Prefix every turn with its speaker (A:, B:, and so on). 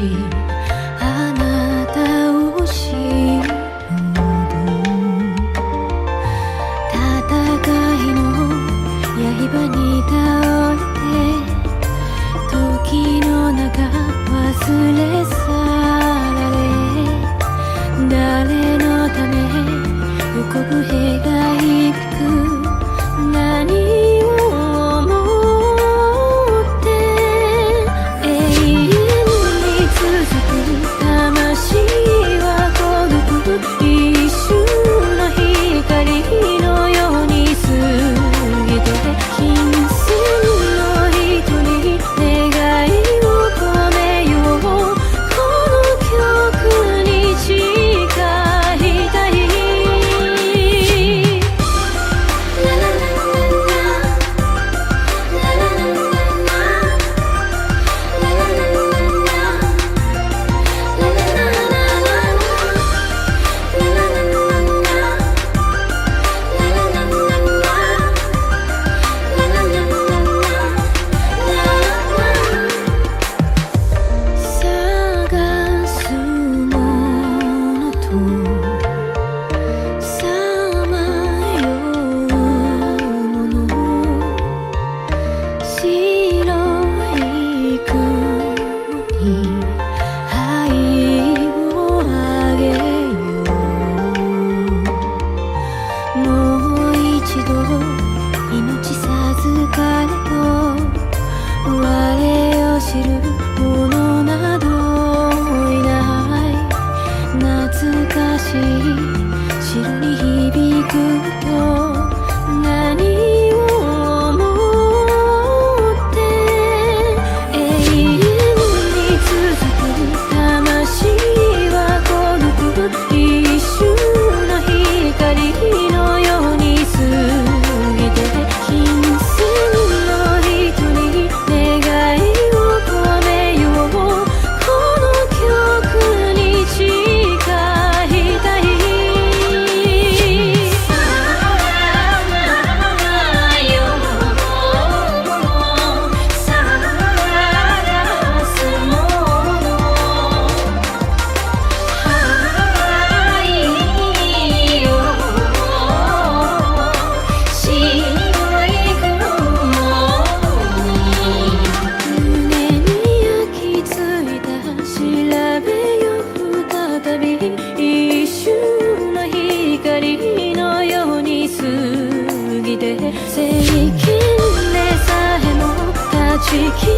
A: あなたを知る戦いの刃に倒れて時の中忘れ去られ誰のため予告兵が響く何を思って永遠に続く魂は孤独一瞬の光のように過ぎて金銭の人に願いを込めようこの曲に誓いたい探すものとさまようもの白い雲に灰をあげようもう一度命授かれと我を知る者などいない懐かしい城に響くと何を思って永遠に続く魂は孤独一瞬の光のように過ぎて金銭の人に願いを込めようこの曲に誓いたいさまよ探すもの灰よ白い雲に胸に焼き付いた調べよ再び一瞬の光のように過ぎて聖剣でさえも断ち切